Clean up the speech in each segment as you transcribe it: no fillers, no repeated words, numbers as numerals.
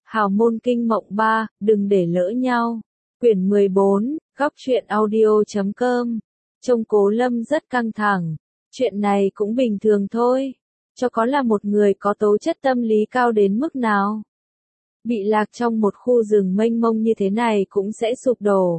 Hào môn kinh mộng 3, đừng để lỡ nhau. Quyển 14, góc truyện audio.com. Trông Cố Lâm rất căng thẳng. Chuyện này cũng bình thường thôi. Cho có là một người có tố chất tâm lý cao đến mức nào. Bị lạc trong một khu rừng mênh mông như thế này cũng sẽ sụp đổ.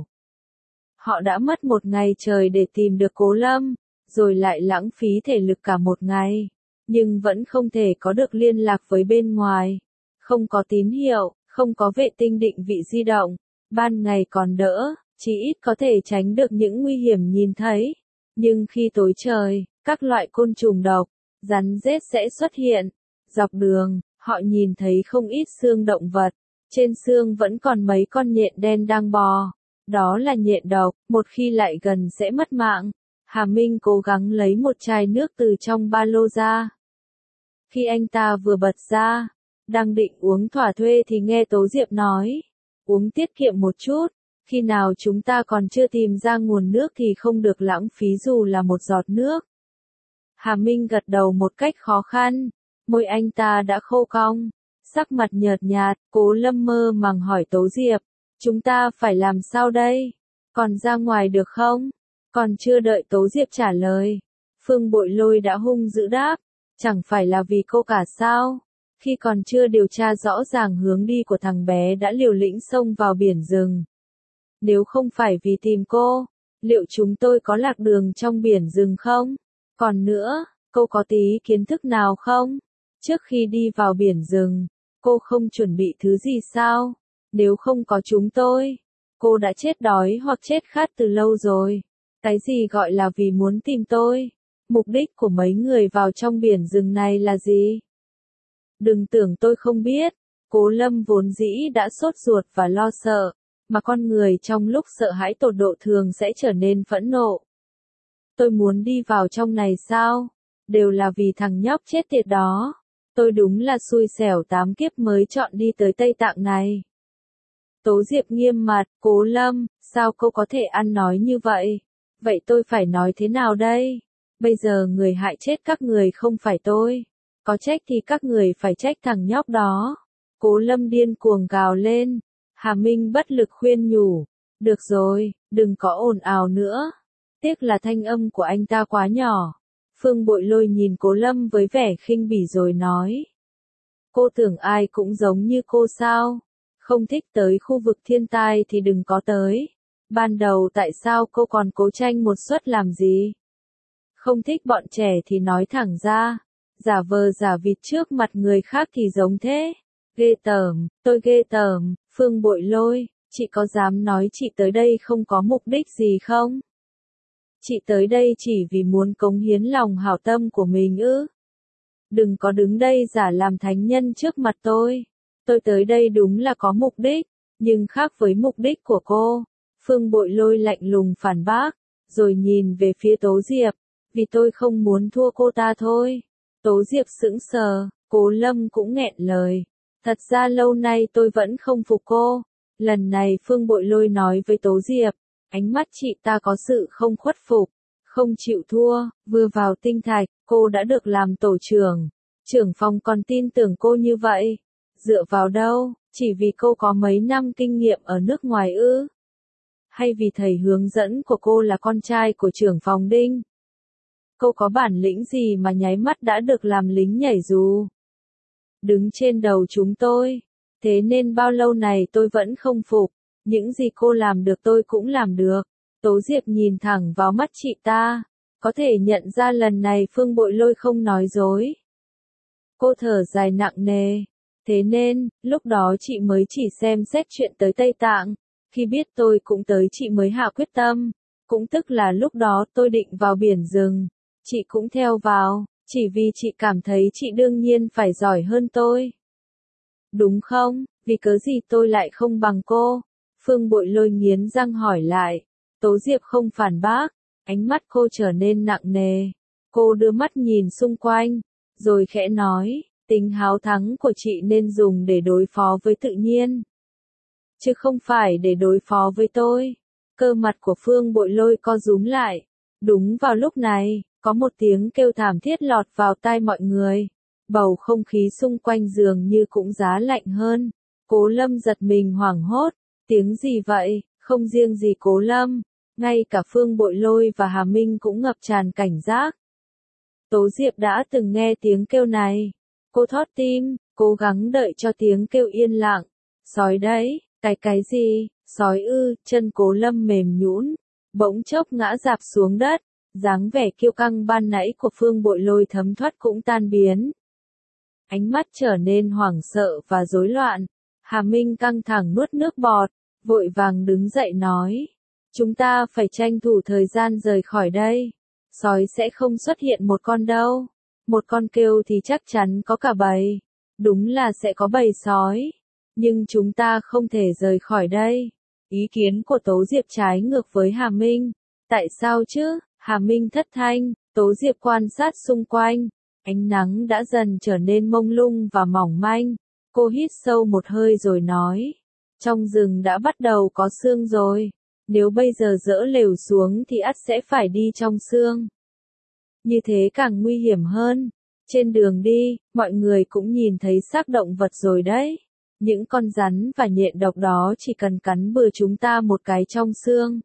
Họ đã mất một ngày trời để tìm được Cố Lâm, rồi lại lãng phí thể lực cả một ngày. Nhưng vẫn không thể có được liên lạc với bên ngoài. Không có tín hiệu, không có vệ tinh định vị di động. Ban ngày còn đỡ, chỉ ít có thể tránh được những nguy hiểm nhìn thấy. Nhưng khi tối trời, các loại côn trùng độc, rắn rết sẽ xuất hiện. Dọc đường, họ nhìn thấy không ít xương động vật. Trên xương vẫn còn mấy con nhện đen đang bò. Đó là nhện độc, một khi lại gần sẽ mất mạng. Hà Minh cố gắng lấy một chai nước từ trong ba lô ra. Khi anh ta vừa bật ra, đang định uống thỏa thuê thì nghe Tố Diệp nói, uống tiết kiệm một chút, khi nào chúng ta còn chưa tìm ra nguồn nước thì không được lãng phí dù là một giọt nước. Hà Minh gật đầu một cách khó khăn, môi anh ta đã khô cong, sắc mặt nhợt nhạt. Cố Lâm mơ màng hỏi Tố Diệp, chúng ta phải làm sao đây? Còn ra ngoài được không? Còn chưa đợi Tố Diệp trả lời, Phương Bội Lôi đã hung dữ đáp, chẳng phải là vì cô cả sao? Khi còn chưa điều tra rõ ràng hướng đi của thằng bé đã liều lĩnh xông vào biển rừng. Nếu không phải vì tìm cô, liệu chúng tôi có lạc đường trong biển rừng không? Còn nữa, cô có tí kiến thức nào không? Trước khi đi vào biển rừng, cô không chuẩn bị thứ gì sao? Nếu không có chúng tôi, cô đã chết đói hoặc chết khát từ lâu rồi. Cái gì gọi là vì muốn tìm tôi? Mục đích của mấy người vào trong biển rừng này là gì? Đừng tưởng tôi không biết. Cố Lâm vốn dĩ đã sốt ruột và lo sợ, mà con người trong lúc sợ hãi tột độ thường sẽ trở nên phẫn nộ. Tôi muốn đi vào trong này sao? Đều là vì thằng nhóc chết tiệt đó. Tôi đúng là xui xẻo 8 kiếp mới chọn đi tới Tây Tạng này. Tố Diệp nghiêm mặt, Cố Lâm, sao cô có thể ăn nói như vậy? Vậy tôi phải nói thế nào đây? Bây giờ người hại chết các người không phải tôi. Có trách thì các người phải trách thằng nhóc đó. Cố Lâm điên cuồng gào lên. Hà Minh bất lực khuyên nhủ. Được rồi, đừng có ồn ào nữa. Tiếc là thanh âm của anh ta quá nhỏ. Phương Bội Lôi nhìn Cố Lâm với vẻ khinh bỉ rồi nói. Cô tưởng ai cũng giống như cô sao? Không thích tới khu vực thiên tai thì đừng có tới. Ban đầu tại sao cô còn cố tranh một suất làm gì? Không thích bọn trẻ thì nói thẳng ra. Giả vờ giả vịt trước mặt người khác thì giống thế. Ghê tởm, tôi ghê tởm. Phương Bội Lôi, chị có dám nói chị tới đây không có mục đích gì không? Chị tới đây chỉ vì muốn cống hiến lòng hảo tâm của mình ư? Đừng có đứng đây giả làm thánh nhân trước mặt tôi. Tôi tới đây đúng là có mục đích, nhưng khác với mục đích của cô. Phương Bội Lôi lạnh lùng phản bác, rồi nhìn về phía Tố Diệp, vì tôi không muốn thua cô ta thôi. Tố Diệp sững sờ, Cố Lâm cũng nghẹn lời. Thật ra lâu nay tôi vẫn không phục cô. Lần này Phương Bội Lôi nói với Tố Diệp, ánh mắt chị ta có sự không khuất phục, không chịu thua. Vừa vào tinh thạch, cô đã được làm tổ trưởng. Trưởng phòng còn tin tưởng cô như vậy. Dựa vào đâu? Chỉ vì cô có mấy năm kinh nghiệm ở nước ngoài ư? Hay vì thầy hướng dẫn của cô là con trai của trưởng phòng Đinh? Cô có bản lĩnh gì mà nháy mắt đã được làm lính nhảy dù? Đứng trên đầu chúng tôi. Thế nên bao lâu này tôi vẫn không phục. Những gì cô làm được tôi cũng làm được. Tố Diệp nhìn thẳng vào mắt chị ta. Có thể nhận ra lần này Phương Bội Lôi không nói dối. Cô thở dài nặng nề. Thế nên, lúc đó chị mới chỉ xem xét chuyện tới Tây Tạng. Khi biết tôi cũng tới chị mới hạ quyết tâm. Cũng tức là lúc đó tôi định vào biển rừng. Chị cũng theo vào, chỉ vì chị cảm thấy chị đương nhiên phải giỏi hơn tôi. Đúng không? Vì cớ gì tôi lại không bằng cô? Phương Bội Lôi nghiến răng hỏi lại. Tố Diệp không phản bác, ánh mắt cô trở nên nặng nề. Cô đưa mắt nhìn xung quanh, rồi khẽ nói, tính háo thắng của chị nên dùng để đối phó với tự nhiên, chứ không phải để đối phó với tôi. Cơ mặt của Phương Bội Lôi co rúm lại. Đúng vào lúc này, có một tiếng kêu thảm thiết lọt vào tai mọi người. Bầu không khí xung quanh dường như cũng giá lạnh hơn. Cố Lâm giật mình hoảng hốt, tiếng gì vậy, không riêng gì Cố Lâm, ngay cả Phương Bội Lôi và Hà Minh cũng ngập tràn cảnh giác. Tố Diệp đã từng nghe tiếng kêu này. Cô thót tim, cố gắng đợi cho tiếng kêu yên lặng. Sói đấy, cái gì, sói ư, chân Cố Lâm mềm nhũn, bỗng chốc ngã rạp xuống đất, dáng vẻ kiêu căng ban nãy của Phương Bội Lôi thấm thoát cũng tan biến. Ánh mắt trở nên hoảng sợ và rối loạn. Hà Minh căng thẳng nuốt nước bọt, vội vàng đứng dậy nói. Chúng ta phải tranh thủ thời gian rời khỏi đây. Sói sẽ không xuất hiện một con đâu. Một con kêu thì chắc chắn có cả bầy. Đúng là sẽ có bầy sói. Nhưng chúng ta không thể rời khỏi đây. Ý kiến của Tố Diệp trái ngược với Hà Minh. Tại sao chứ? Hà Minh thất thanh, Tố Diệp quan sát xung quanh. Ánh nắng đã dần trở nên mông lung và mỏng manh. Cô hít sâu một hơi rồi nói. Trong rừng đã bắt đầu có sương rồi. Nếu bây giờ dỡ lều xuống thì ắt sẽ phải đi trong sương. Như thế càng nguy hiểm hơn. Trên đường đi, mọi người cũng nhìn thấy xác động vật rồi đấy. Những con rắn và nhện độc đó chỉ cần cắn bừa chúng ta một cái trong xương.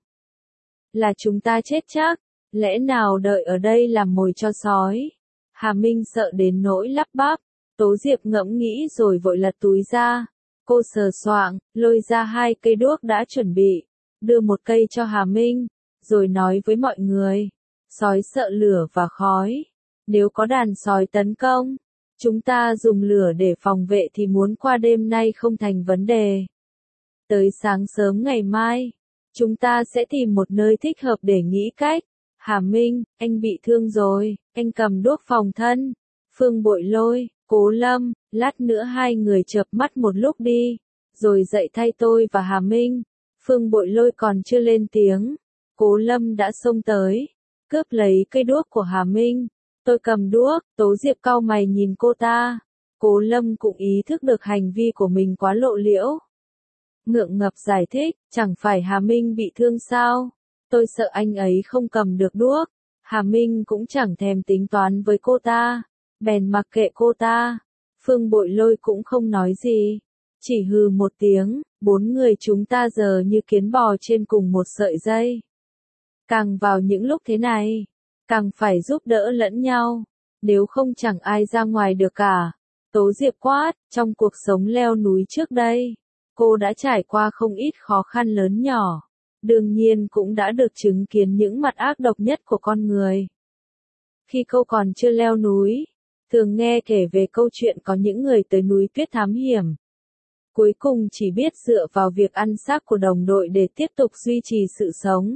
Là chúng ta chết chắc. Lẽ nào đợi ở đây làm mồi cho sói? Hà Minh sợ đến nỗi lắp bắp. Tố Diệp ngẫm nghĩ rồi vội lật túi ra. Cô sờ soạng, lôi ra 2 cây đuốc đã chuẩn bị. Đưa một cây cho Hà Minh. Rồi nói với mọi người. Sói sợ lửa và khói. Nếu có đàn sói tấn công, chúng ta dùng lửa để phòng vệ thì muốn qua đêm nay không thành vấn đề. Tới sáng sớm ngày mai, chúng ta sẽ tìm một nơi thích hợp để nghĩ cách. Hà Minh, anh bị thương rồi, anh cầm đuốc phòng thân. Phương Bội Lôi, Cố Lâm, lát nữa 2 người chợp mắt một lúc đi, rồi dậy thay tôi và Hà Minh. Phương Bội Lôi còn chưa lên tiếng, Cố Lâm đã xông tới, cướp lấy cây đuốc của Hà Minh. Tôi cầm đuốc, Tố Diệp cau mày nhìn cô ta. Cố Lâm cũng ý thức được hành vi của mình quá lộ liễu. Ngượng ngập giải thích, chẳng phải Hà Minh bị thương sao? Tôi sợ anh ấy không cầm được đuốc. Hà Minh cũng chẳng thèm tính toán với cô ta, bèn mặc kệ cô ta. Phương Bội Lôi cũng không nói gì, chỉ hừ một tiếng. 4 người chúng ta giờ như kiến bò trên cùng một sợi dây. Càng vào những lúc thế này, càng phải giúp đỡ lẫn nhau, nếu không chẳng ai ra ngoài được cả. Tố Diệp quát, trong cuộc sống leo núi trước đây, cô đã trải qua không ít khó khăn lớn nhỏ, đương nhiên cũng đã được chứng kiến những mặt ác độc nhất của con người. Khi cô còn chưa leo núi, thường nghe kể về câu chuyện có những người tới núi tuyết thám hiểm. Cuối cùng chỉ biết dựa vào việc ăn xác của đồng đội để tiếp tục duy trì sự sống.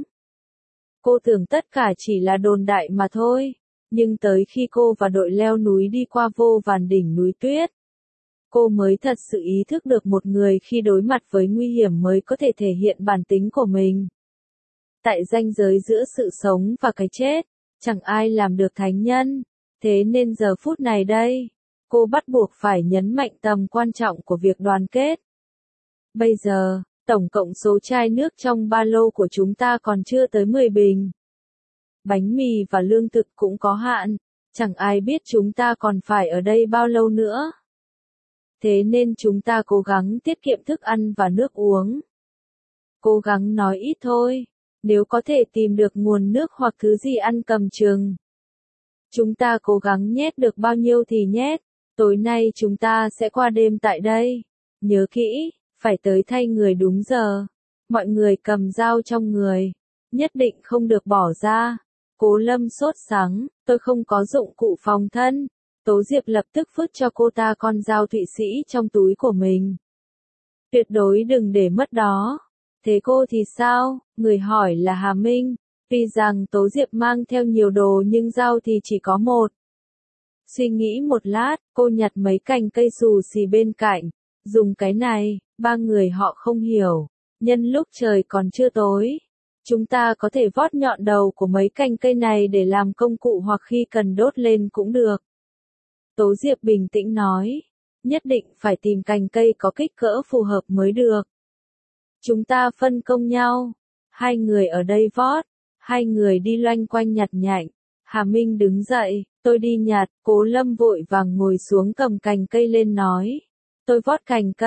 Cô tưởng tất cả chỉ là đồn đại mà thôi, nhưng tới khi cô và đội leo núi đi qua vô vàn đỉnh núi tuyết, cô mới thật sự ý thức được một người khi đối mặt với nguy hiểm mới có thể thể hiện bản tính của mình. Tại ranh giới giữa sự sống và cái chết, chẳng ai làm được thánh nhân, thế nên giờ phút này đây, cô bắt buộc phải nhấn mạnh tầm quan trọng của việc đoàn kết. Bây giờ, tổng cộng số chai nước trong ba lô của chúng ta còn chưa tới 10 bình. Bánh mì và lương thực cũng có hạn, chẳng ai biết chúng ta còn phải ở đây bao lâu nữa. Thế nên chúng ta cố gắng tiết kiệm thức ăn và nước uống. Cố gắng nói ít thôi, nếu có thể tìm được nguồn nước hoặc thứ gì ăn cầm chừng. Chúng ta cố gắng nhét được bao nhiêu thì nhét, tối nay chúng ta sẽ qua đêm tại đây. Nhớ kỹ, phải tới thay người đúng giờ. Mọi người cầm dao trong người, nhất định không được bỏ ra. Cố Lâm sốt sắng, tôi không có dụng cụ phòng thân. Tố Diệp lập tức vứt cho cô ta con dao Thụy Sĩ trong túi của mình. Tuyệt đối đừng để mất đó. Thế cô thì sao? Người hỏi là Hà Minh. Tuy rằng Tố Diệp mang theo nhiều đồ nhưng dao thì chỉ có một. Suy nghĩ một lát, cô nhặt mấy cành cây xù xì bên cạnh. Dùng cái này, 3 người họ không hiểu. Nhân lúc trời còn chưa tối, chúng ta có thể vót nhọn đầu của mấy cành cây này để làm công cụ hoặc khi cần đốt lên cũng được. Tố Diệp bình tĩnh nói, nhất định phải tìm cành cây có kích cỡ phù hợp mới được. Chúng ta phân công nhau, 2 người ở đây vót, 2 người đi loanh quanh nhặt nhạnh. Hà Minh đứng dậy, tôi đi nhặt. Cố Lâm vội vàng ngồi xuống cầm cành cây lên nói, tôi vót cành cây,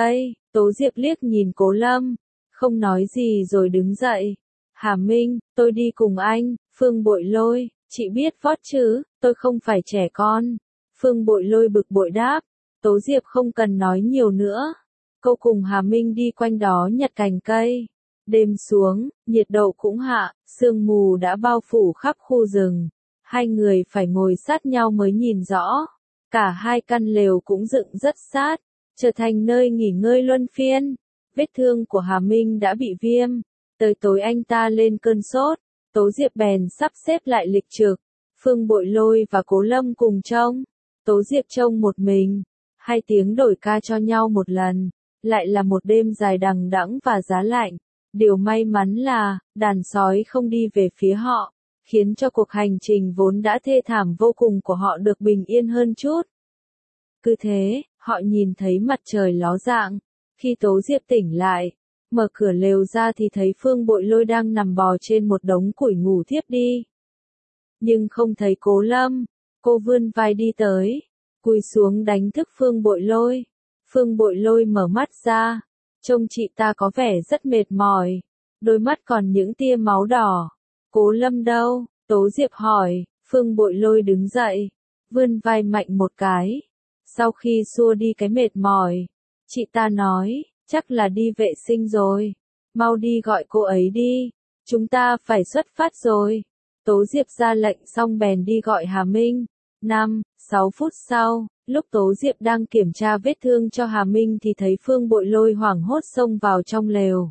Tố Diệp liếc nhìn Cố Lâm, không nói gì rồi đứng dậy. Hà Minh, tôi đi cùng anh. Phương Bội Lôi, chị biết vót chứ, tôi không phải trẻ con. Phương Bội Lôi bực bội đáp. Tố Diệp không cần nói nhiều nữa. Cô cùng Hà Minh đi quanh đó nhặt cành cây. Đêm xuống, nhiệt độ cũng hạ, sương mù đã bao phủ khắp khu rừng. Hai người phải ngồi sát nhau mới nhìn rõ. Cả hai căn lều cũng dựng rất sát, trở thành nơi nghỉ ngơi luân phiên. Vết thương của Hà Minh đã bị viêm. Tới tối anh ta lên cơn sốt. Tố Diệp bèn sắp xếp lại lịch trực. Phương Bội Lôi và Cố Lâm cùng trông. Tố Diệp trông một mình. 2 tiếng đổi ca cho nhau một lần. Lại là một đêm dài đằng đẵng và giá lạnh. Điều may mắn là, đàn sói không đi về phía họ, khiến cho cuộc hành trình vốn đã thê thảm vô cùng của họ được bình yên hơn chút. Cứ thế, họ nhìn thấy mặt trời ló dạng. Khi Tố Diệp tỉnh lại, mở cửa lều ra thì thấy Phương Bội Lôi đang nằm bò trên một đống củi ngủ thiếp đi. Nhưng không thấy Cố Lâm, cô vươn vai đi tới, cúi xuống đánh thức Phương Bội Lôi. Phương Bội Lôi mở mắt ra, trông chị ta có vẻ rất mệt mỏi, đôi mắt còn những tia máu đỏ. Cố Lâm đâu? Tố Diệp hỏi. Phương Bội Lôi đứng dậy, vươn vai mạnh một cái. Sau khi xua đi cái mệt mỏi, chị ta nói, chắc là đi vệ sinh rồi. Mau đi gọi cô ấy đi, chúng ta phải xuất phát rồi. Tố Diệp ra lệnh xong bèn đi gọi Hà Minh. 5-6 phút sau, lúc Tố Diệp đang kiểm tra vết thương cho Hà Minh thì thấy Phương Bội Lôi hoảng hốt xông vào trong lều.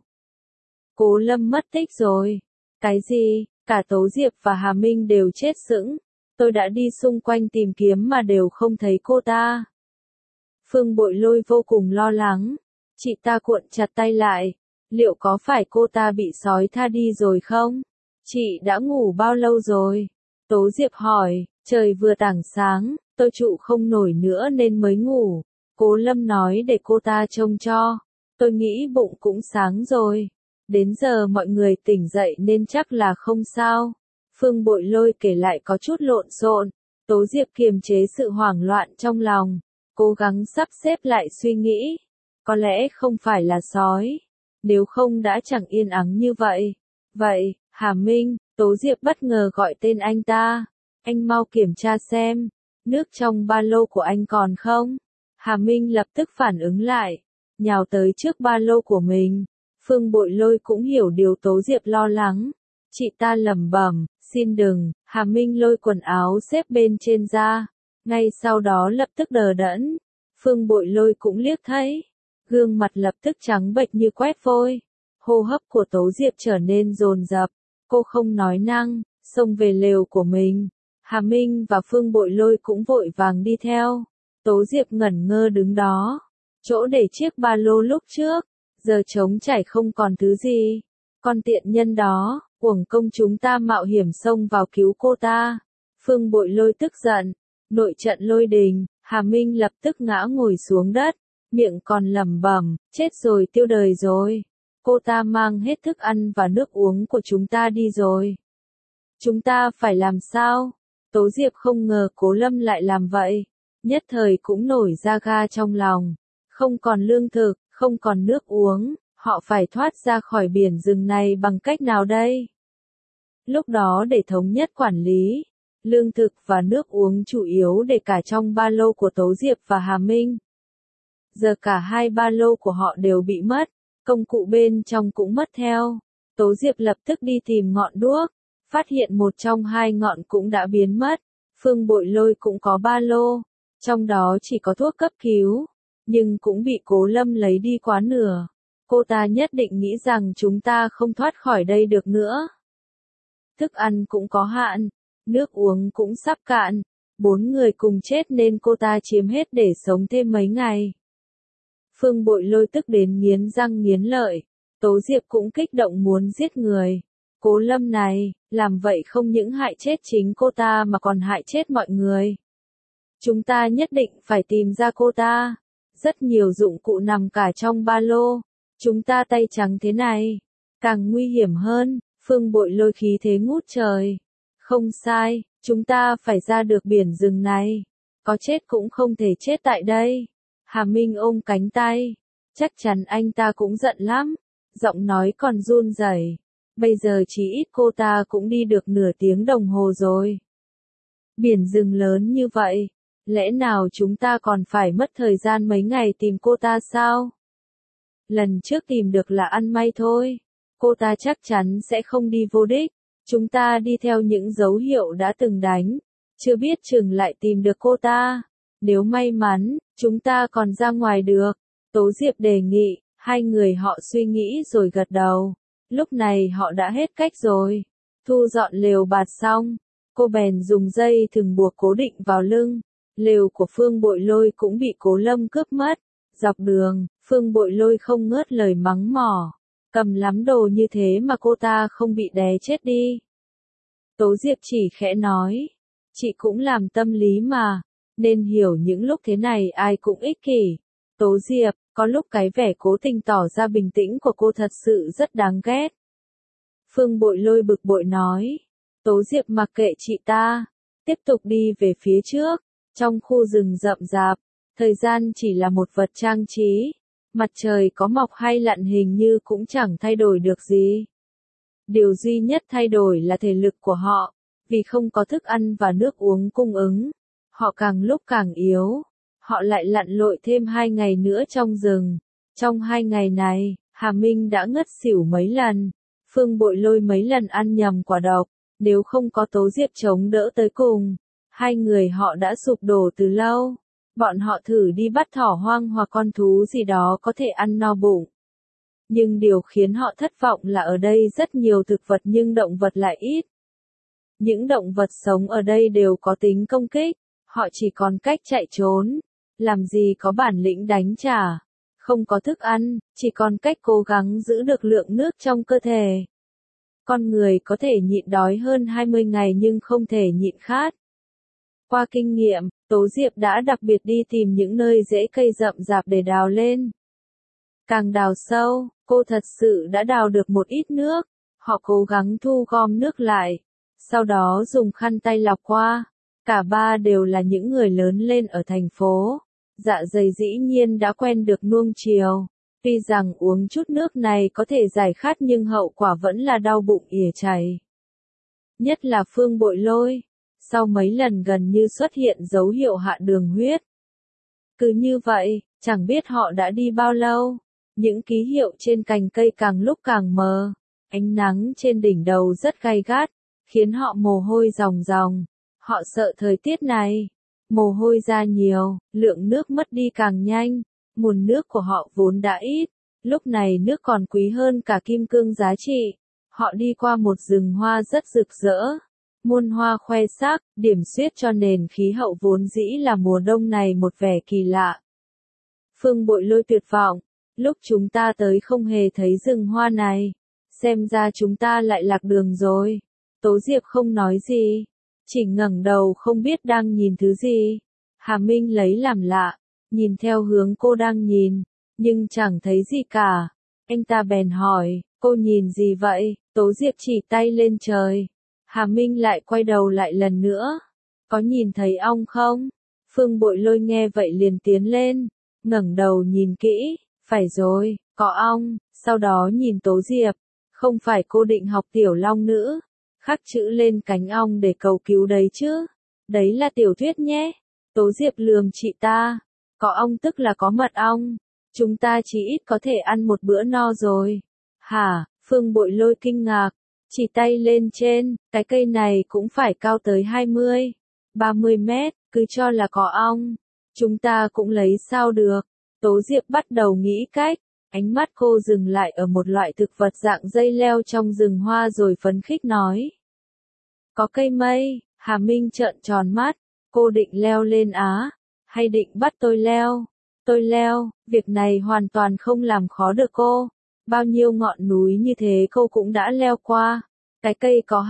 Cố Lâm mất tích rồi. Cái gì? Cả Tố Diệp và Hà Minh đều chết sững. Tôi đã đi xung quanh tìm kiếm mà đều không thấy cô ta. Phương Bội Lôi vô cùng lo lắng. Chị ta cuộn chặt tay lại. Liệu có phải cô ta bị sói tha đi rồi không? Chị đã ngủ bao lâu rồi? Tố Diệp hỏi. Trời vừa tảng sáng, tôi trụ không nổi nữa nên mới ngủ. Cố Lâm nói để cô ta trông cho. Tôi nghĩ bụng cũng sáng rồi. Đến giờ mọi người tỉnh dậy nên chắc là không sao. Phương Bội Lôi kể lại có chút lộn xộn. Tố Diệp kiềm chế sự hoảng loạn trong lòng, cố gắng sắp xếp lại suy nghĩ. Có lẽ không phải là sói, nếu không đã chẳng yên ắng như vậy. Vậy, Hà Minh, Tố Diệp bất ngờ gọi tên anh ta. Anh mau kiểm tra xem, nước trong ba lô của anh còn không? Hà Minh lập tức phản ứng lại, nhào tới trước ba lô của mình. Phương Bội Lôi cũng hiểu điều Tố Diệp lo lắng. Chị ta lẩm bẩm, xin đừng. Hà Minh lôi quần áo xếp bên trên ra. Ngay sau đó lập tức đờ đẫn. Phương Bội Lôi cũng liếc thấy. Gương mặt lập tức trắng bệch như quét vôi. Hô hấp của Tố Diệp trở nên dồn dập. Cô không nói năng, xông về lều của mình. Hà Minh và Phương Bội Lôi cũng vội vàng đi theo. Tố Diệp ngẩn ngơ đứng đó. Chỗ để chiếc ba lô lúc trước, giờ trống trải không còn thứ gì. Con tiện nhân đó, uổng công chúng ta mạo hiểm xông vào cứu cô ta. Phương Bội Lôi tức giận. Nội trận lôi đình, Hà Minh lập tức ngã ngồi xuống đất. Miệng còn lẩm bẩm, chết rồi, tiêu đời rồi. Cô ta mang hết thức ăn và nước uống của chúng ta đi rồi. Chúng ta phải làm sao? Tố Diệp không ngờ Cố Lâm lại làm vậy. Nhất thời cũng nổi da ga trong lòng. Không còn lương thực, không còn nước uống, họ phải thoát ra khỏi biển rừng này bằng cách nào đây? Lúc đó để thống nhất quản lý, lương thực và nước uống chủ yếu để cả trong ba lô của Tố Diệp và Hà Minh. Giờ cả hai ba lô của họ đều bị mất, công cụ bên trong cũng mất theo. Tố Diệp lập tức đi tìm ngọn đuốc, phát hiện một trong hai ngọn cũng đã biến mất. Phương Bội Lôi cũng có ba lô, trong đó chỉ có thuốc cấp cứu, nhưng cũng bị Cố Lâm lấy đi quá nửa. Cô ta nhất định nghĩ rằng chúng ta không thoát khỏi đây được nữa. Thức ăn cũng có hạn, nước uống cũng sắp cạn, 4 người cùng chết nên cô ta chiếm hết để sống thêm mấy ngày. Phương Bội Lôi tức đến nghiến răng nghiến lợi, Tố Diệp cũng kích động muốn giết người. Cố Lâm này, làm vậy không những hại chết chính cô ta mà còn hại chết mọi người. Chúng ta nhất định phải tìm ra cô ta. Rất nhiều dụng cụ nằm cả trong ba lô. Chúng ta tay trắng thế này, càng nguy hiểm hơn. Phương Bội Lôi khí thế ngút trời. Không sai, chúng ta phải ra được biển rừng này. Có chết cũng không thể chết tại đây. Hà Minh ôm cánh tay. Chắc chắn anh ta cũng giận lắm, giọng nói còn run rẩy. Bây giờ chỉ ít cô ta cũng đi được nửa tiếng đồng hồ rồi. Biển rừng lớn như vậy, lẽ nào chúng ta còn phải mất thời gian mấy ngày tìm cô ta sao? Lần trước tìm được là ăn may thôi, cô ta chắc chắn sẽ không đi vô đích. Chúng ta đi theo những dấu hiệu đã từng đánh, chưa biết chừng lại tìm được cô ta. Nếu may mắn, chúng ta còn ra ngoài được. Tố Diệp đề nghị, hai người họ suy nghĩ rồi gật đầu. Lúc này họ đã hết cách rồi. Thu dọn lều bạt xong, cô bèn dùng dây thừng buộc cố định vào lưng. Lều của Phương Bội Lôi cũng bị Cố Lâm cướp mất. Dọc đường, Phương Bội Lôi không ngớt lời mắng mỏ. Cầm lắm đồ như thế mà cô ta không bị đè chết đi. Tố Diệp chỉ khẽ nói, chị cũng làm tâm lý mà, nên hiểu những lúc thế này ai cũng ích kỷ. Tố Diệp, có lúc cái vẻ cố tình tỏ ra bình tĩnh của cô thật sự rất đáng ghét. Phương Bội Lôi bực bội nói. Tố Diệp mặc kệ chị ta, tiếp tục đi về phía trước. Trong khu rừng rậm rạp, thời gian chỉ là một vật trang trí. Mặt trời có mọc hay lặn hình như cũng chẳng thay đổi được gì. Điều duy nhất thay đổi là thể lực của họ, vì không có thức ăn và nước uống cung ứng. Họ càng lúc càng yếu. Họ lại lặn lội thêm 2 ngày nữa trong rừng. Trong 2 ngày này, Hà Minh đã ngất xỉu mấy lần. Phương Bội Lôi mấy lần ăn nhầm quả độc. Nếu không có Tố Diệp chống đỡ tới cùng, hai người họ đã sụp đổ từ lâu. Bọn họ thử đi bắt thỏ hoang hoặc con thú gì đó có thể ăn no bụng. Nhưng điều khiến họ thất vọng là ở đây rất nhiều thực vật nhưng động vật lại ít. Những động vật sống ở đây đều có tính công kích, họ chỉ còn cách chạy trốn. Làm gì có bản lĩnh đánh trả. Không có thức ăn, chỉ còn cách cố gắng giữ được lượng nước trong cơ thể. Con người có thể nhịn đói hơn 20 ngày nhưng không thể nhịn khát. Qua kinh nghiệm, Tố Diệp đã đặc biệt đi tìm những nơi rễ cây rậm rạp để đào lên. Càng đào sâu, cô thật sự đã đào được một ít nước. Họ cố gắng thu gom nước lại, sau đó dùng khăn tay lọc qua. Cả ba đều là những người lớn lên ở thành phố. Dạ dày dĩ nhiên đã quen được nuông chiều. Tuy rằng uống chút nước này có thể giải khát nhưng hậu quả vẫn là đau bụng ỉa chảy. Nhất là Phương Bội Lôi, sau mấy lần gần như xuất hiện dấu hiệu hạ đường huyết. Cứ như vậy, chẳng biết họ đã đi bao lâu. Những ký hiệu trên cành cây càng lúc càng mờ. Ánh nắng trên đỉnh đầu rất gay gắt, khiến họ mồ hôi ròng ròng. Họ sợ thời tiết này. Mồ hôi ra nhiều, lượng nước mất đi càng nhanh. Nguồn nước của họ vốn đã ít, lúc này nước còn quý hơn cả kim cương giá trị. Họ đi qua một rừng hoa rất rực rỡ, muôn hoa khoe sắc, điểm xuyết cho nền khí hậu vốn dĩ là mùa đông này một vẻ kỳ lạ. Phương Bội Lôi tuyệt vọng, lúc chúng ta tới không hề thấy rừng hoa này, xem ra chúng ta lại lạc đường rồi. Tố Diệp không nói gì, chỉ ngẩng đầu không biết đang nhìn thứ gì. Hà Minh lấy làm lạ, nhìn theo hướng cô đang nhìn, nhưng chẳng thấy gì cả. Anh ta bèn hỏi, cô nhìn gì vậy? Tố Diệp chỉ tay lên trời. Hà Minh lại quay đầu lại lần nữa. Có nhìn thấy ong không? Phương Bội Lôi nghe vậy liền tiến lên, ngẩng đầu nhìn kỹ. Phải rồi, có ong. Sau đó nhìn Tố Diệp. Không phải cô định học tiểu long nữ, khắc chữ lên cánh ong để cầu cứu đấy chứ? Đấy là tiểu thuyết nhé. Tố Diệp lườm chị ta. Có ong tức là có mật ong. Chúng ta chỉ ít có thể ăn một bữa no rồi. Hả? Phương Bội Lôi kinh ngạc. Chỉ tay lên trên, cái cây này cũng phải cao tới 20, 30 mét, cứ cho là có ong. Chúng ta cũng lấy sao được. Tố Diệp bắt đầu nghĩ cách. Ánh mắt cô dừng lại ở một loại thực vật dạng dây leo trong rừng hoa rồi phấn khích nói. Có cây mây. Hà Minh trợn tròn mắt. Cô định leo lên á? Hay định bắt tôi leo? Tôi leo, việc này hoàn toàn không làm khó được cô. Bao nhiêu ngọn núi như thế cô cũng đã leo qua. Cái cây có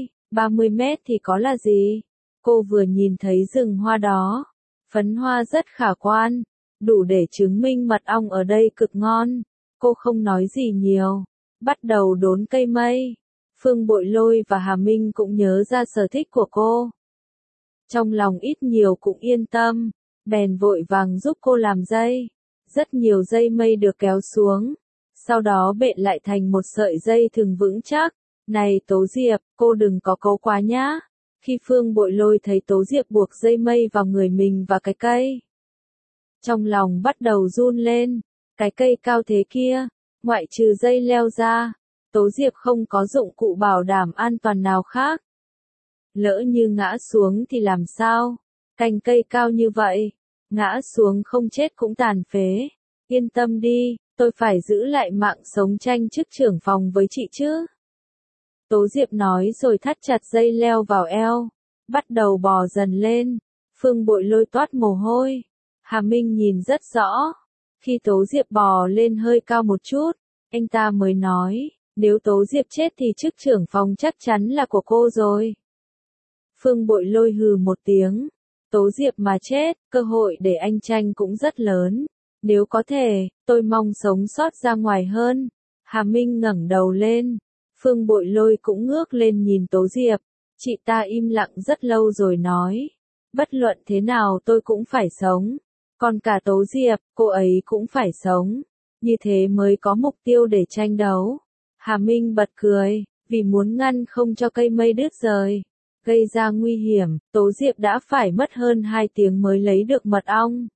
30 mét thì có là gì? Cô vừa nhìn thấy rừng hoa đó. Phấn hoa rất khả quan. Đủ để chứng minh mật ong ở đây cực ngon. Cô không nói gì nhiều. Bắt đầu đốn cây mây. Phương Bội Lôi và Hà Minh cũng nhớ ra sở thích của cô. Trong lòng ít nhiều cũng yên tâm. Bèn vội vàng giúp cô làm dây. Rất nhiều dây mây được kéo xuống, sau đó bện lại thành một sợi dây thừng vững chắc. Này Tố Diệp, cô đừng có cố quá nhá. Khi Phương Bội Lôi thấy Tố Diệp buộc dây mây vào người mình và cái cây, trong lòng bắt đầu run lên. Cái cây cao thế kia, ngoại trừ dây leo ra, Tố Diệp không có dụng cụ bảo đảm an toàn nào khác. Lỡ như ngã xuống thì làm sao? Cành cây cao như vậy, ngã xuống không chết cũng tàn phế. Yên tâm đi, tôi phải giữ lại mạng sống tranh chức trưởng phòng với chị chứ. Tố Diệp nói rồi thắt chặt dây leo vào eo, bắt đầu bò dần lên. Phương Bội Lôi toát mồ hôi. Hà Minh nhìn rất rõ. Khi Tố Diệp bò lên hơi cao một chút, anh ta mới nói, nếu Tố Diệp chết thì chức trưởng phòng chắc chắn là của cô rồi. Phương Bội Lôi hừ một tiếng. Tố Diệp mà chết, cơ hội để anh tranh cũng rất lớn. Nếu có thể, tôi mong sống sót ra ngoài hơn. Hà Minh ngẩng đầu lên. Phương Bội Lôi cũng ngước lên nhìn Tố Diệp. Chị ta im lặng rất lâu rồi nói. Bất luận thế nào tôi cũng phải sống. Còn cả Tố Diệp, cô ấy cũng phải sống. Như thế mới có mục tiêu để tranh đấu. Hà Minh bật cười, vì muốn ngăn không cho cây mây đứt rời, gây ra nguy hiểm, Tố Diệp đã phải mất hơn 2 tiếng mới lấy được mật ong.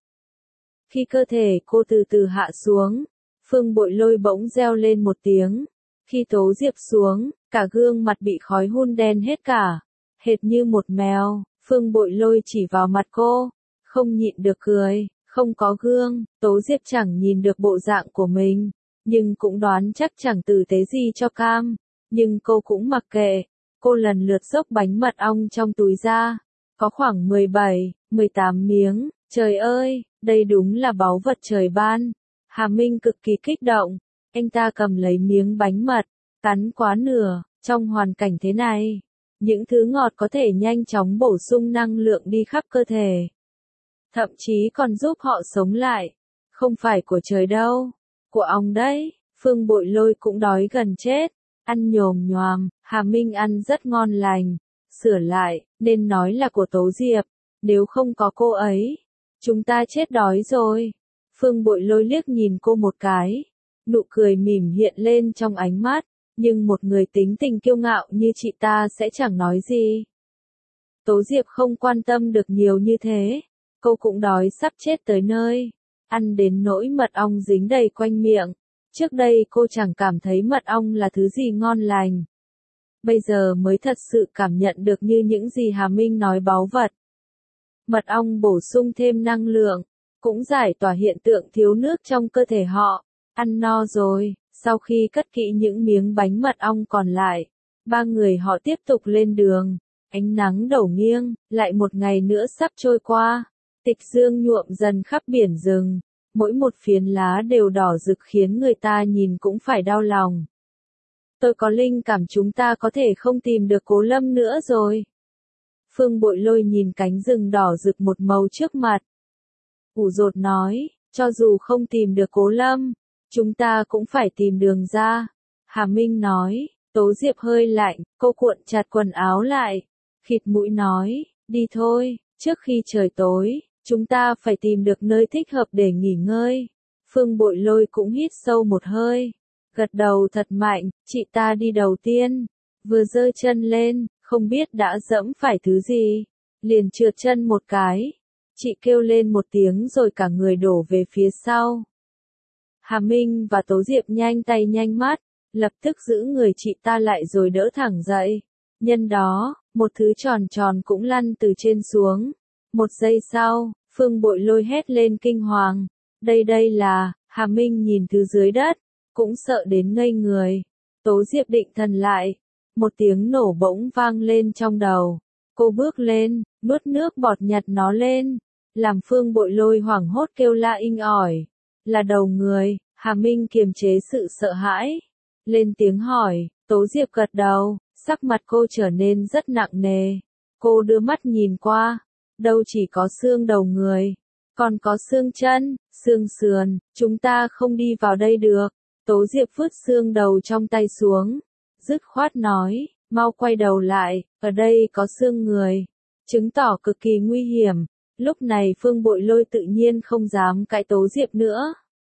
Khi cơ thể cô từ từ hạ xuống, Phương Bội Lôi bỗng reo lên một tiếng. Khi Tố Diệp xuống, cả gương mặt bị khói hun đen hết cả, hệt như một mèo. Phương Bội Lôi chỉ vào mặt cô, không nhịn được cười. Không có gương, Tố Diệp chẳng nhìn được bộ dạng của mình, nhưng cũng đoán chắc chẳng tử tế gì cho cam. Nhưng cô cũng mặc kệ, cô lần lượt xốc bánh mật ong trong túi ra, có khoảng 17, 18 miếng. Trời ơi, đây đúng là báu vật trời ban. Hà Minh cực kỳ kích động, anh ta cầm lấy miếng bánh mật, cắn quá nửa. Trong hoàn cảnh thế này, những thứ ngọt có thể nhanh chóng bổ sung năng lượng đi khắp cơ thể, thậm chí còn giúp họ sống lại. Không phải của trời đâu, của ong đấy. Phương Bội Lôi cũng đói gần chết, ăn nhồm nhoàm. Hà Minh ăn rất ngon lành. Sửa lại, nên nói là của Tố Diệp, nếu không có cô ấy, chúng ta chết đói rồi. Phương Bội Lôi liếc nhìn cô một cái, nụ cười mỉm hiện lên trong ánh mắt, nhưng một người tính tình kiêu ngạo như chị ta sẽ chẳng nói gì. Tố Diệp không quan tâm được nhiều như thế. Cô cũng đói sắp chết tới nơi, ăn đến nỗi mật ong dính đầy quanh miệng. Trước đây cô chẳng cảm thấy mật ong là thứ gì ngon lành. Bây giờ mới thật sự cảm nhận được như những gì Hà Minh nói báu vật. Mật ong bổ sung thêm năng lượng, cũng giải tỏa hiện tượng thiếu nước trong cơ thể họ. Ăn no rồi, sau khi cất kỹ những miếng bánh mật ong còn lại, ba người họ tiếp tục lên đường. Ánh nắng đổ nghiêng, lại một ngày nữa sắp trôi qua. Tịch dương nhuộm dần khắp biển rừng, mỗi một phiến lá đều đỏ rực khiến người ta nhìn cũng phải đau lòng. Tôi có linh cảm chúng ta có thể không tìm được Cố Lâm nữa rồi. Phương Bội Lôi nhìn cánh rừng đỏ rực một màu trước mặt. Ủ rột nói, cho dù không tìm được Cố Lâm, chúng ta cũng phải tìm đường ra. Hà Minh nói, Tố Diệp hơi lạnh, cô cuộn chặt quần áo lại, khịt mũi nói, đi thôi, trước khi trời tối, chúng ta phải tìm được nơi thích hợp để nghỉ ngơi. Phương Bội Lôi cũng hít sâu một hơi, gật đầu thật mạnh. Chị ta đi đầu tiên, vừa giơ chân lên, không biết đã dẫm phải thứ gì, liền trượt chân một cái. Chị kêu lên một tiếng rồi cả người đổ về phía sau. Hà Minh và Tố Diệp nhanh tay nhanh mắt, lập tức giữ người chị ta lại rồi đỡ thẳng dậy. Nhân đó, một thứ tròn tròn cũng lăn từ trên xuống. Một giây sau, Phương Bội Lôi hét lên kinh hoàng. Đây là. Hà Minh nhìn thứ dưới đất, cũng sợ đến ngây người. Tố Diệp định thần lại, một tiếng nổ bỗng vang lên trong đầu. Cô bước lên, nuốt nước bọt nhặt nó lên, làm Phương Bội Lôi hoảng hốt kêu la inh ỏi. Là đầu người. Hà Minh kiềm chế sự sợ hãi, lên tiếng hỏi. Tố Diệp gật đầu, sắc mặt cô trở nên rất nặng nề. Cô đưa mắt nhìn qua, đâu chỉ có xương đầu người, còn có xương chân, xương sườn. Chúng ta không đi vào đây được. Tố Diệp vứt xương đầu trong tay xuống, dứt khoát nói, mau quay đầu lại, ở đây có xương người, chứng tỏ cực kỳ nguy hiểm. Lúc này Phương Bội Lôi tự nhiên không dám cãi Tố Diệp nữa.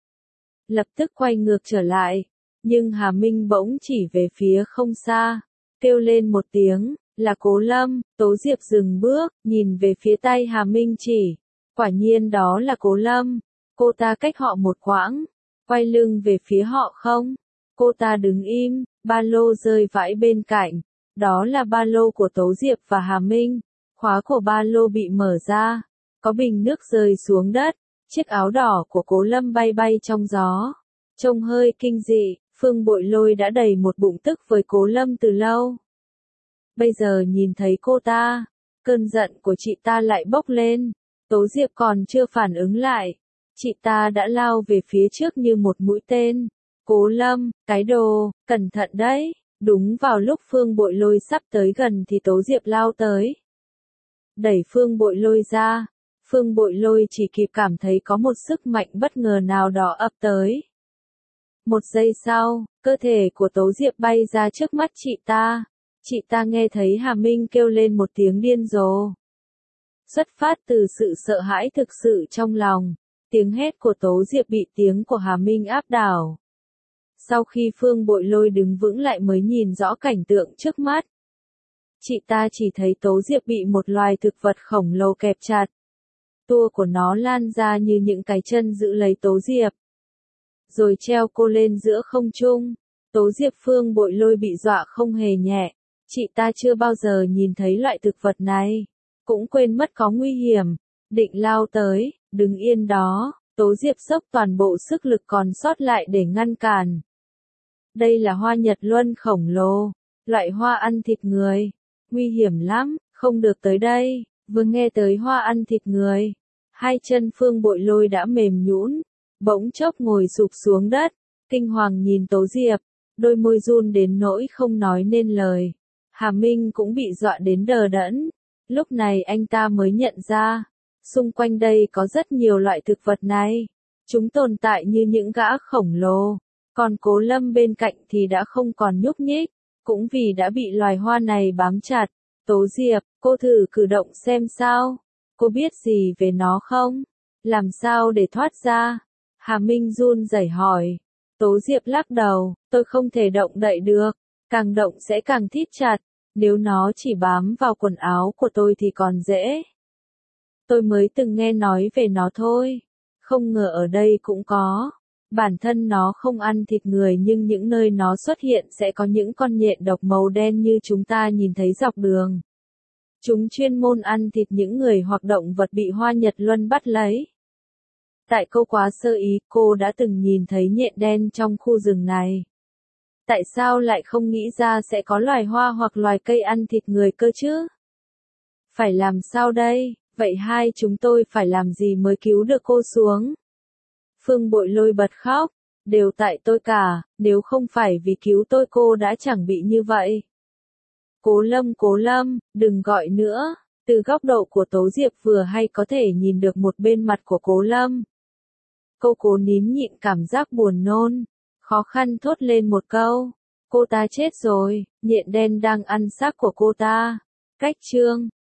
Lập tức quay ngược trở lại, nhưng Hà Minh bỗng chỉ về phía không xa, kêu lên một tiếng, là Cố Lâm. Tố Diệp dừng bước, nhìn về phía tay Hà Minh chỉ, quả nhiên đó là Cố Lâm. Cô ta cách họ một quãng, quay lưng về phía họ không. Cô ta đứng im, ba lô rơi vãi bên cạnh, đó là ba lô của Tố Diệp và Hà Minh. Khóa của ba lô bị mở ra, có bình nước rơi xuống đất, chiếc áo đỏ của Cố Lâm bay bay trong gió, trông hơi kinh dị. Phương Bội Lôi đã đầy một bụng tức với Cố Lâm từ lâu. Bây giờ nhìn thấy cô ta, cơn giận của chị ta lại bốc lên. Tố Diệp còn chưa phản ứng lại, chị ta đã lao về phía trước như một mũi tên. Cố Lâm, cái đồ, cẩn thận đấy. Đúng vào lúc Phương Bội Lôi sắp tới gần thì Tố Diệp lao tới, đẩy Phương Bội Lôi ra. Phương Bội Lôi chỉ kịp cảm thấy có một sức mạnh bất ngờ nào đó ập tới. Một giây sau, cơ thể của Tố Diệp bay ra trước mắt chị ta. Chị ta nghe thấy Hà Minh kêu lên một tiếng điên rồ. Xuất phát từ sự sợ hãi thực sự trong lòng, tiếng hét của Tố Diệp bị tiếng của Hà Minh áp đảo. Sau khi Phương Bội Lôi đứng vững lại mới nhìn rõ cảnh tượng trước mắt. Chị ta chỉ thấy Tố Diệp bị một loài thực vật khổng lồ kẹp chặt. Tua của nó lan ra như những cái chân giữ lấy Tố Diệp, rồi treo cô lên giữa không trung. Tố Diệp Phương Bội Lôi bị dọa không hề nhẹ. Chị ta chưa bao giờ nhìn thấy loại thực vật này, cũng quên mất có nguy hiểm, định lao tới, đứng yên đó. Tố Diệp dốc toàn bộ sức lực còn sót lại để ngăn cản. Đây là hoa nhật luân khổng lồ, loại hoa ăn thịt người, nguy hiểm lắm, không được tới đây. Vừa nghe tới hoa ăn thịt người, hai chân Phương Bội Lôi đã mềm nhũn, bỗng chốc ngồi sụp xuống đất, kinh hoàng nhìn Tố Diệp, đôi môi run đến nỗi không nói nên lời. Hà Minh cũng bị dọa đến đờ đẫn. Lúc này anh ta mới nhận ra, xung quanh đây có rất nhiều loại thực vật này. Chúng tồn tại như những gã khổng lồ. Còn Cố Lâm bên cạnh thì đã không còn nhúc nhích, cũng vì đã bị loài hoa này bám chặt. Tố Diệp, cô thử cử động xem sao. Cô biết gì về nó không? Làm sao để thoát ra? Hà Minh run rẩy hỏi. Tố Diệp lắc đầu, tôi không thể động đậy được. Càng động sẽ càng thít chặt. Nếu nó chỉ bám vào quần áo của tôi thì còn dễ. Tôi mới từng nghe nói về nó thôi. Không ngờ ở đây cũng có. Bản thân nó không ăn thịt người nhưng những nơi nó xuất hiện sẽ có những con nhện độc màu đen như chúng ta nhìn thấy dọc đường. Chúng chuyên môn ăn thịt những người hoặc động vật bị hoa nhật luân bắt lấy. Tại câu quá sơ ý, cô đã từng nhìn thấy nhện đen trong khu rừng này. Tại sao lại không nghĩ ra sẽ có loài hoa hoặc loài cây ăn thịt người cơ chứ? Phải làm sao đây? Vậy hai chúng tôi phải làm gì mới cứu được cô xuống? Phương Bội Lôi bật khóc. Đều tại tôi cả, nếu không phải vì cứu tôi cô đã chẳng bị như vậy. Cố Lâm, đừng gọi nữa. Từ góc độ của Tố Diệp vừa hay có thể nhìn được một bên mặt của Cố Lâm. Cô cố nín nhịn cảm giác buồn nôn, khó khăn thốt lên một câu. Cô ta chết rồi, nhện đen đang ăn xác của cô ta. Cách chương